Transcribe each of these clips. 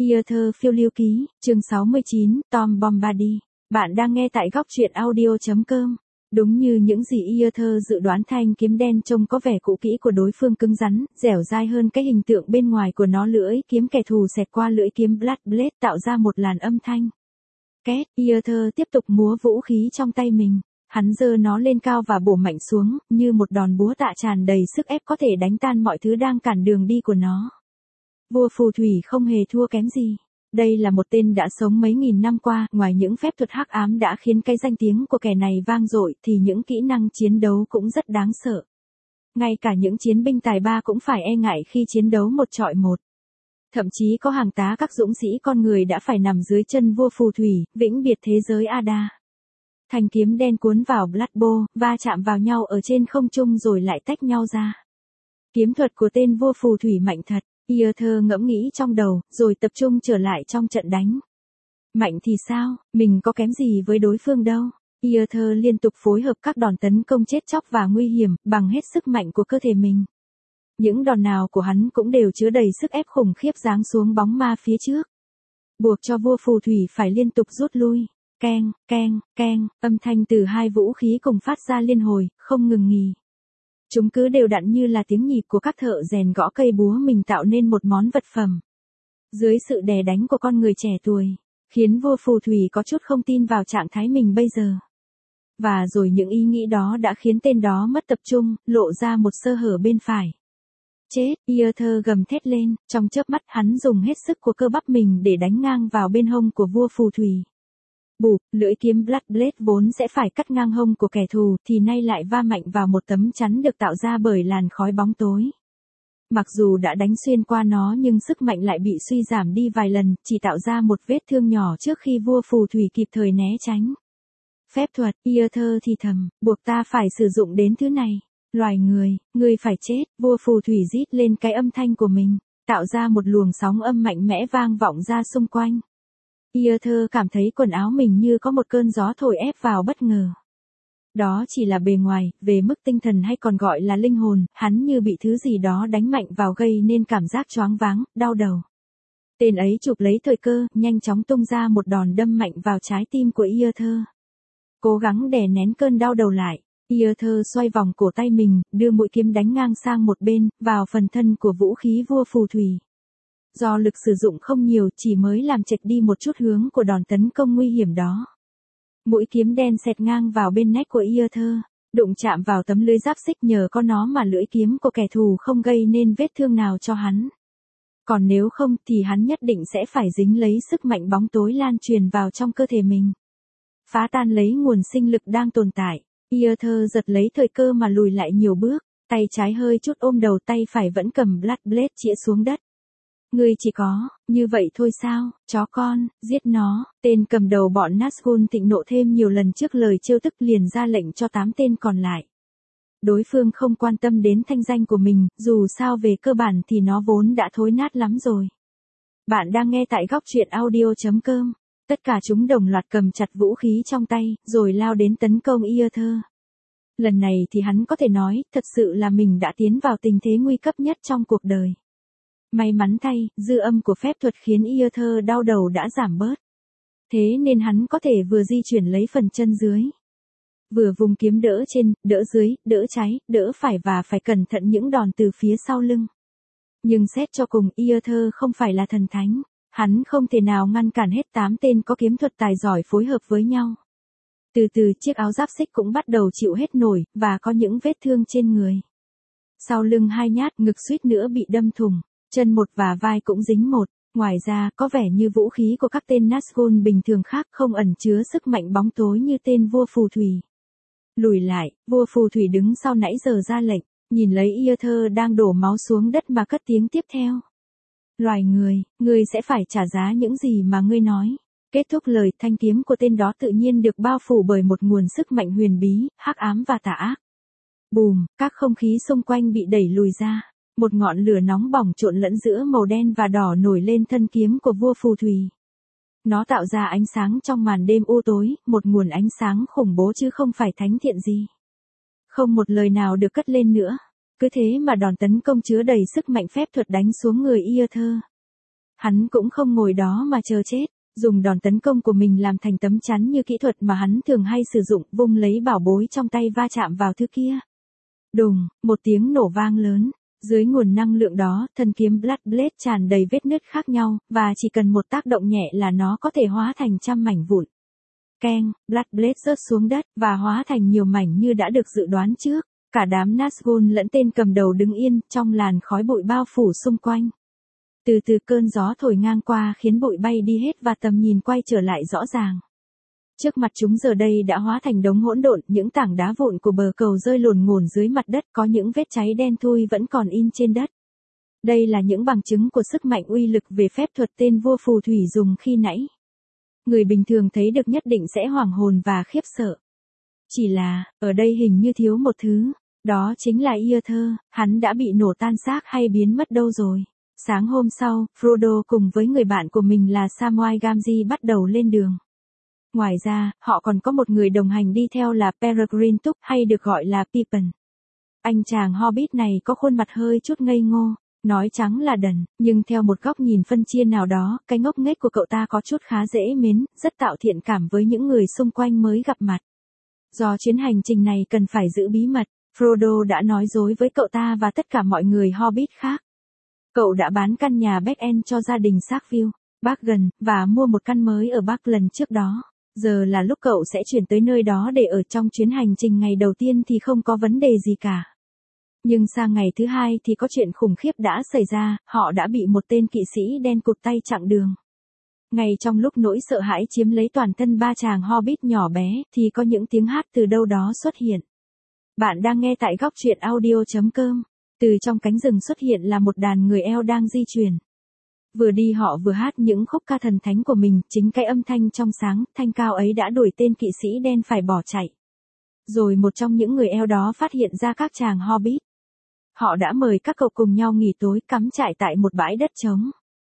Earthur phiêu lưu ký, chương 69, Tom Bombadil. Bạn đang nghe tại góc truyện audio.com. Đúng như những gì Earthur dự đoán, thanh kiếm đen trông có vẻ cũ kỹ của đối phương cứng rắn, dẻo dai hơn cái hình tượng bên ngoài của nó. Lưỡi kiếm kẻ thù xẹt qua lưỡi kiếm Blood Blade tạo ra một làn âm thanh. Két, Earthur tiếp tục múa vũ khí trong tay mình. Hắn giơ nó lên cao và bổ mạnh xuống, như một đòn búa tạ tràn đầy sức ép có thể đánh tan mọi thứ đang cản đường đi của nó. Vua phù thủy không hề thua kém gì. Đây là một tên đã sống mấy nghìn năm qua, ngoài những phép thuật hắc ám đã khiến cái danh tiếng của kẻ này vang dội, thì những kỹ năng chiến đấu cũng rất đáng sợ. Ngay cả những chiến binh tài ba cũng phải e ngại khi chiến đấu một trọi một. Thậm chí có hàng tá các dũng sĩ con người đã phải nằm dưới chân vua phù thủy, vĩnh biệt thế giới Ada. Thanh kiếm đen cuốn vào Blood Bow, va chạm vào nhau ở trên không trung rồi lại tách nhau ra. Kiếm thuật của tên vua phù thủy mạnh thật. Earthur ngẫm nghĩ trong đầu, rồi tập trung trở lại trong trận đánh. Mạnh thì sao, mình có kém gì với đối phương đâu. Earthur liên tục phối hợp các đòn tấn công chết chóc và nguy hiểm, bằng hết sức mạnh của cơ thể mình. Những đòn nào của hắn cũng đều chứa đầy sức ép khủng khiếp giáng xuống bóng ma phía trước, buộc cho vua phù thủy phải liên tục rút lui. Keng, keng, keng, âm thanh từ hai vũ khí cùng phát ra liên hồi, không ngừng nghỉ. Chúng cứ đều đặn như là tiếng nhịp của các thợ rèn gõ cây búa mình tạo nên một món vật phẩm. Dưới sự đè đánh của con người trẻ tuổi, khiến vua phù thủy có chút không tin vào trạng thái mình bây giờ. Và rồi những ý nghĩ đó đã khiến tên đó mất tập trung, lộ ra một sơ hở bên phải. Chết, Earthur gầm thét lên, trong chớp mắt hắn dùng hết sức của cơ bắp mình để đánh ngang vào bên hông của vua phù thủy. Bụp, lưỡi kiếm Blood Blade vốn sẽ phải cắt ngang hông của kẻ thù thì nay lại va mạnh vào một tấm chắn được tạo ra bởi làn khói bóng tối. Mặc dù đã đánh xuyên qua nó nhưng sức mạnh lại bị suy giảm đi vài lần, chỉ tạo ra một vết thương nhỏ trước khi vua phù thủy kịp thời né tránh. Phép thuật, Earthur thì thầm, buộc ta phải sử dụng đến thứ này. Loài người phải chết, vua phù thủy rít lên cái âm thanh của mình, tạo ra một luồng sóng âm mạnh mẽ vang vọng ra xung quanh. Earthur cảm thấy quần áo mình như có một cơn gió thổi ép vào bất ngờ. Đó chỉ là bề ngoài, về mức tinh thần hay còn gọi là linh hồn, hắn như bị thứ gì đó đánh mạnh vào gây nên cảm giác choáng váng, đau đầu. Tên ấy chụp lấy thời cơ, nhanh chóng tung ra một đòn đâm mạnh vào trái tim của Earthur. Cố gắng đè nén cơn đau đầu lại, Earthur xoay vòng cổ tay mình, đưa mũi kiếm đánh ngang sang một bên, vào phần thân của vũ khí vua phù thủy. Do lực sử dụng không nhiều, chỉ mới làm chệch đi một chút hướng của đòn tấn công nguy hiểm đó. Mũi kiếm đen xẹt ngang vào bên nách của Earthur, đụng chạm vào tấm lưới giáp xích, nhờ có nó mà lưỡi kiếm của kẻ thù không gây nên vết thương nào cho hắn. Còn nếu không thì hắn nhất định sẽ phải dính lấy sức mạnh bóng tối lan truyền vào trong cơ thể mình, phá tan lấy nguồn sinh lực đang tồn tại. Earthur giật lấy thời cơ mà lùi lại nhiều bước, tay trái hơi chút ôm đầu, tay phải vẫn cầm Blood Blade chĩa xuống đất. Ngươi chỉ có, như vậy thôi sao, chó con, giết nó. Tên cầm đầu bọn Nazgûl thịnh nộ thêm nhiều lần trước lời trêu tức, liền ra lệnh cho 8 tên còn lại. Đối phương không quan tâm đến thanh danh của mình, dù sao về cơ bản thì nó vốn đã thối nát lắm rồi. Bạn đang nghe tại góc truyện audio.com. Tất cả chúng đồng loạt cầm chặt vũ khí trong tay, rồi lao đến tấn công Earthur. Lần này thì hắn có thể nói, thật sự là mình đã tiến vào tình thế nguy cấp nhất trong cuộc đời. May mắn thay, dư âm của phép thuật khiến Earthur đau đầu đã giảm bớt. Thế nên hắn có thể vừa di chuyển lấy phần chân dưới, vừa vùng kiếm đỡ trên, đỡ dưới, đỡ trái, đỡ phải và phải cẩn thận những đòn từ phía sau lưng. Nhưng xét cho cùng, Earthur không phải là thần thánh. Hắn không thể nào ngăn cản hết 8 tên có kiếm thuật tài giỏi phối hợp với nhau. Từ từ chiếc áo giáp xích cũng bắt đầu chịu hết nổi, và có những vết thương trên người. Sau lưng 2 nhát, ngực suýt nữa bị đâm thủng. Chân một và vai cũng dính một. Ngoài ra, có vẻ như vũ khí của các tên Nazgûl bình thường khác không ẩn chứa sức mạnh bóng tối như tên vua phù thủy. Lùi lại, vua phù thủy đứng sau nãy giờ ra lệnh, nhìn lấy Earthur đang đổ máu xuống đất mà cất tiếng tiếp theo. Loài người sẽ phải trả giá những gì mà ngươi nói. Kết thúc lời, thanh kiếm của tên đó tự nhiên được bao phủ bởi một nguồn sức mạnh huyền bí, hắc ám và tà ác. Bùm, các không khí xung quanh bị đẩy lùi ra. Một ngọn lửa nóng bỏng trộn lẫn giữa màu đen và đỏ nổi lên thân kiếm của vua phù thủy. Nó tạo ra ánh sáng trong màn đêm u tối, một nguồn ánh sáng khủng bố chứ không phải thánh thiện gì. Không một lời nào được cất lên nữa. Cứ thế mà đòn tấn công chứa đầy sức mạnh phép thuật đánh xuống người Earthur. Hắn cũng không ngồi đó mà chờ chết, dùng đòn tấn công của mình làm thành tấm chắn như kỹ thuật mà hắn thường hay sử dụng, vung lấy bảo bối trong tay va chạm vào thứ kia. Đùng, một tiếng nổ vang lớn. Dưới nguồn năng lượng đó, thân kiếm Blood Blade tràn đầy vết nứt khác nhau, và chỉ cần một tác động nhẹ là nó có thể hóa thành trăm mảnh vụn. Keng, Blood Blade rớt xuống đất, và hóa thành nhiều mảnh như đã được dự đoán trước. Cả đám Nazgûl lẫn tên cầm đầu đứng yên, trong làn khói bụi bao phủ xung quanh. Từ từ cơn gió thổi ngang qua khiến bụi bay đi hết và tầm nhìn quay trở lại rõ ràng. Trước mặt chúng giờ đây đã hóa thành đống hỗn độn, những tảng đá vụn của bờ cầu rơi lồn ngổn dưới mặt đất, có những vết cháy đen thui vẫn còn in trên đất. Đây là những bằng chứng của sức mạnh uy lực về phép thuật tên vua phù thủy dùng khi nãy. Người bình thường thấy được nhất định sẽ hoảng hồn và khiếp sợ. Chỉ là, ở đây hình như thiếu một thứ, đó chính là Iother, hắn đã bị nổ tan xác hay biến mất đâu rồi. Sáng hôm sau, Frodo cùng với người bạn của mình là Samwise Gamgee bắt đầu lên đường. Ngoài ra, họ còn có một người đồng hành đi theo là Peregrine Took hay được gọi là Pippin. Anh chàng Hobbit này có khuôn mặt hơi chút ngây ngô, nói trắng là đần, nhưng theo một góc nhìn phân chia nào đó, cái ngốc nghếch của cậu ta có chút khá dễ mến, rất tạo thiện cảm với những người xung quanh mới gặp mặt. Do chuyến hành trình này cần phải giữ bí mật, Frodo đã nói dối với cậu ta và tất cả mọi người Hobbit khác. Cậu đã bán căn nhà Back End cho gia đình Sackville, Bargain, và mua một căn mới ở Bắc lần trước đó. Giờ là lúc cậu sẽ chuyển tới nơi đó để ở trong chuyến hành trình ngày đầu tiên thì không có vấn đề gì cả. Nhưng sang ngày thứ hai thì có chuyện khủng khiếp đã xảy ra, họ đã bị một tên kỵ sĩ đen cụt tay chặn đường. Ngay trong lúc nỗi sợ hãi chiếm lấy toàn thân ba chàng Hobbit nhỏ bé, thì có những tiếng hát từ đâu đó xuất hiện. Bạn đang nghe tại góc truyện audio.com. Từ trong cánh rừng xuất hiện là một đàn người eo đang di chuyển. Vừa đi họ vừa hát những khúc ca thần thánh của mình, chính cái âm thanh trong sáng, thanh cao ấy đã đuổi tên kỵ sĩ đen phải bỏ chạy. Rồi một trong những người eo đó phát hiện ra các chàng Hobbit. Họ đã mời các cậu cùng nhau nghỉ tối cắm trại tại một bãi đất trống.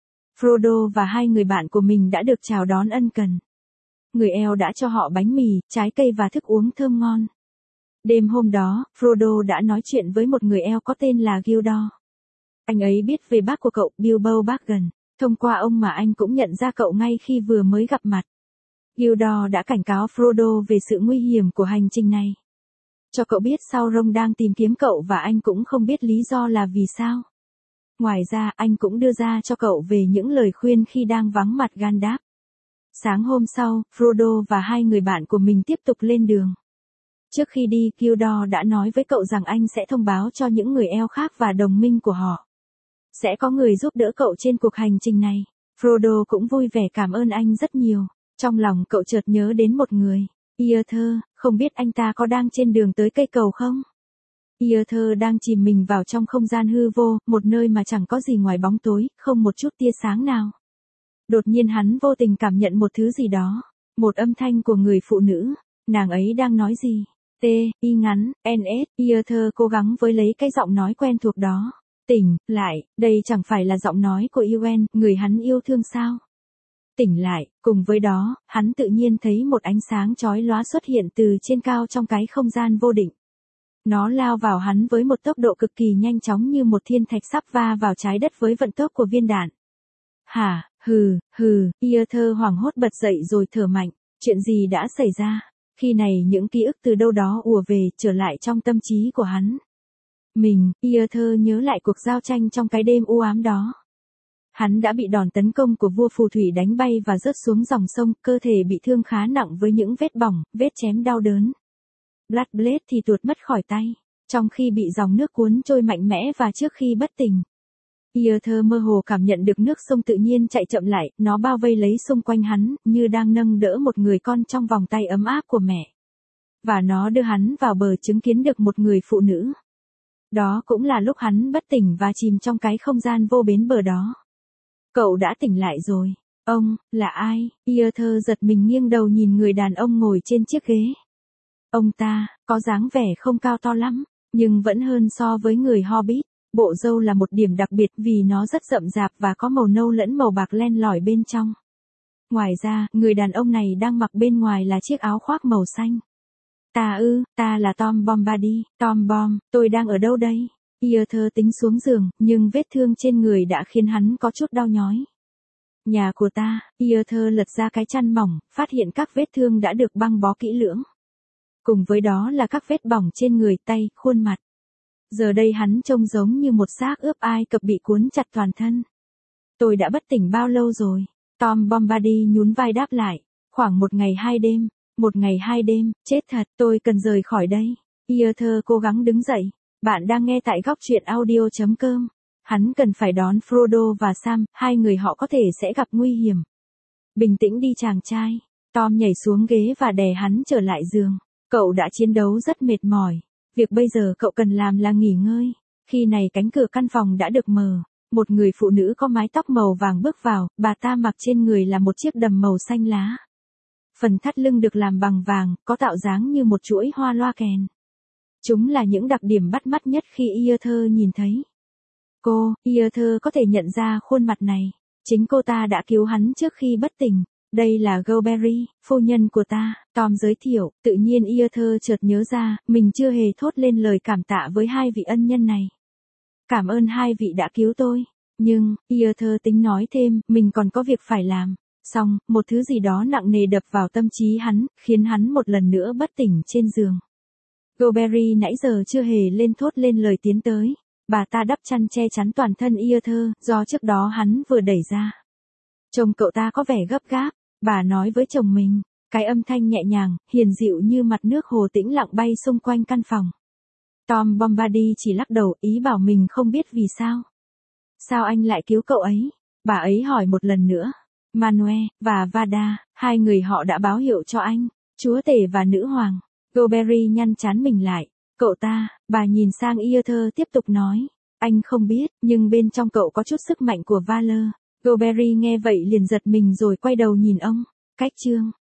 Frodo và hai người bạn của mình đã được chào đón ân cần. Người eo đã cho họ bánh mì, trái cây và thức uống thơm ngon. Đêm hôm đó, Frodo đã nói chuyện với một người eo có tên là Gildor. Anh ấy biết về bác của cậu, Bilbo Baggins, thông qua ông mà anh cũng nhận ra cậu ngay khi vừa mới gặp mặt. Gildor đã cảnh cáo Frodo về sự nguy hiểm của hành trình này. Cho cậu biết Sauron đang tìm kiếm cậu và anh cũng không biết lý do là vì sao. Ngoài ra, anh cũng đưa ra cho cậu về những lời khuyên khi đang vắng mặt Gandalf. Sáng hôm sau, Frodo và hai người bạn của mình tiếp tục lên đường. Trước khi đi, Gildor đã nói với cậu rằng anh sẽ thông báo cho những người eo khác và đồng minh của họ. Sẽ có người giúp đỡ cậu trên cuộc hành trình này. Frodo cũng vui vẻ cảm ơn anh rất nhiều. Trong lòng cậu chợt nhớ đến một người. Iother, không biết anh ta có đang trên đường tới cây cầu không? Iother đang chìm mình vào trong không gian hư vô, một nơi mà chẳng có gì ngoài bóng tối, không một chút tia sáng nào. Đột nhiên hắn vô tình cảm nhận một thứ gì đó. Một âm thanh của người phụ nữ. Nàng ấy đang nói gì? T, Y ngắn, NS, Iother cố gắng với lấy cái giọng nói quen thuộc đó. Tỉnh, lại, đây chẳng phải là giọng nói của Ewen, người hắn yêu thương sao? Tỉnh lại, cùng với đó, hắn tự nhiên thấy một ánh sáng chói lóa xuất hiện từ trên cao trong cái không gian vô định. Nó lao vào hắn với một tốc độ cực kỳ nhanh chóng như một thiên thạch sắp va vào trái đất với vận tốc của viên đạn. Hả, Iother hoảng hốt bật dậy rồi thở mạnh, chuyện gì đã xảy ra? Khi này những ký ức từ đâu đó ùa về, trở lại trong tâm trí của hắn. Iother nhớ lại cuộc giao tranh trong cái đêm u ám đó. Hắn đã bị đòn tấn công của vua phù thủy đánh bay và rớt xuống dòng sông, cơ thể bị thương khá nặng với những vết bỏng, vết chém đau đớn. Blood Blade thì tuột mất khỏi tay, trong khi bị dòng nước cuốn trôi mạnh mẽ và trước khi bất tỉnh. Iother mơ hồ cảm nhận được nước sông tự nhiên chạy chậm lại, nó bao vây lấy xung quanh hắn, như đang nâng đỡ một người con trong vòng tay ấm áp của mẹ. Và nó đưa hắn vào bờ chứng kiến được một người phụ nữ. Đó cũng là lúc hắn bất tỉnh và chìm trong cái không gian vô bến bờ đó. Cậu đã tỉnh lại rồi. Ông, là ai? Iother giật mình nghiêng đầu nhìn người đàn ông ngồi trên chiếc ghế. Ông ta, có dáng vẻ không cao to lắm, nhưng vẫn hơn so với người Hobbit. Bộ râu là một điểm đặc biệt vì nó rất rậm rạp và có màu nâu lẫn màu bạc len lỏi bên trong. Ngoài ra, người đàn ông này đang mặc bên ngoài là chiếc áo khoác màu xanh. Ta là Tom Bombadil. Tom Bomb, tôi đang ở đâu đây? Iother tính xuống giường, nhưng vết thương trên người đã khiến hắn có chút đau nhói. Nhà của ta, Arthur lật ra cái chăn mỏng, phát hiện các vết thương đã được băng bó kỹ lưỡng. Cùng với đó là các vết bỏng trên người, tay, khuôn mặt. Giờ đây hắn trông giống như một xác ướp Ai Cập bị cuốn chặt toàn thân. Tôi đã bất tỉnh bao lâu rồi? Tom Bombardier nhún vai đáp lại. Khoảng 1 ngày 2 đêm. 1 ngày 2 đêm, chết thật, tôi cần rời khỏi đây. Arthur cố gắng đứng dậy. Bạn đang nghe tại góc truyện audio.com. Hắn cần phải đón Frodo và Sam, hai người họ có thể sẽ gặp nguy hiểm. Bình tĩnh đi chàng trai. Tom nhảy xuống ghế và đè hắn trở lại giường. Cậu đã chiến đấu rất mệt mỏi. Việc bây giờ cậu cần làm là nghỉ ngơi. Khi này cánh cửa căn phòng đã được mở. Một người phụ nữ có mái tóc màu vàng bước vào, bà ta mặc trên người là một chiếc đầm màu xanh lá. Phần thắt lưng được làm bằng vàng, có tạo dáng như một chuỗi hoa loa kèn. Chúng là những đặc điểm bắt mắt nhất khi Arthur nhìn thấy. Arthur có thể nhận ra khuôn mặt này. Chính cô ta đã cứu hắn trước khi bất tỉnh. Đây là Goldberry, phu nhân của ta, Tom giới thiệu. Tự nhiên Arthur chợt nhớ ra, mình chưa hề thốt lên lời cảm tạ với hai vị ân nhân này. Cảm ơn hai vị đã cứu tôi. Nhưng, Arthur tính nói thêm, mình còn có việc phải làm. Xong, một thứ gì đó nặng nề đập vào tâm trí hắn, khiến hắn một lần nữa bất tỉnh trên giường. Goldberry nãy giờ chưa hề lên thốt lên lời tiến tới. Bà ta đắp chăn che chắn toàn thân Arthur, do trước đó hắn vừa đẩy ra. Chồng cậu ta có vẻ gấp gáp, bà nói với chồng mình. Cái âm thanh nhẹ nhàng, hiền dịu như mặt nước hồ tĩnh lặng bay xung quanh căn phòng. Tom Bombardier chỉ lắc đầu, ý bảo mình không biết vì sao. Sao anh lại cứu cậu ấy? Bà ấy hỏi một lần nữa. Manuel và Vada, hai người họ đã báo hiệu cho anh, chúa tể và nữ hoàng. Goldberry nhăn trán mình lại. Cậu ta, bà nhìn sang Arthur tiếp tục nói. Anh không biết, nhưng bên trong cậu có chút sức mạnh của Valor. Goldberry nghe vậy liền giật mình rồi quay đầu nhìn ông. Cách chương.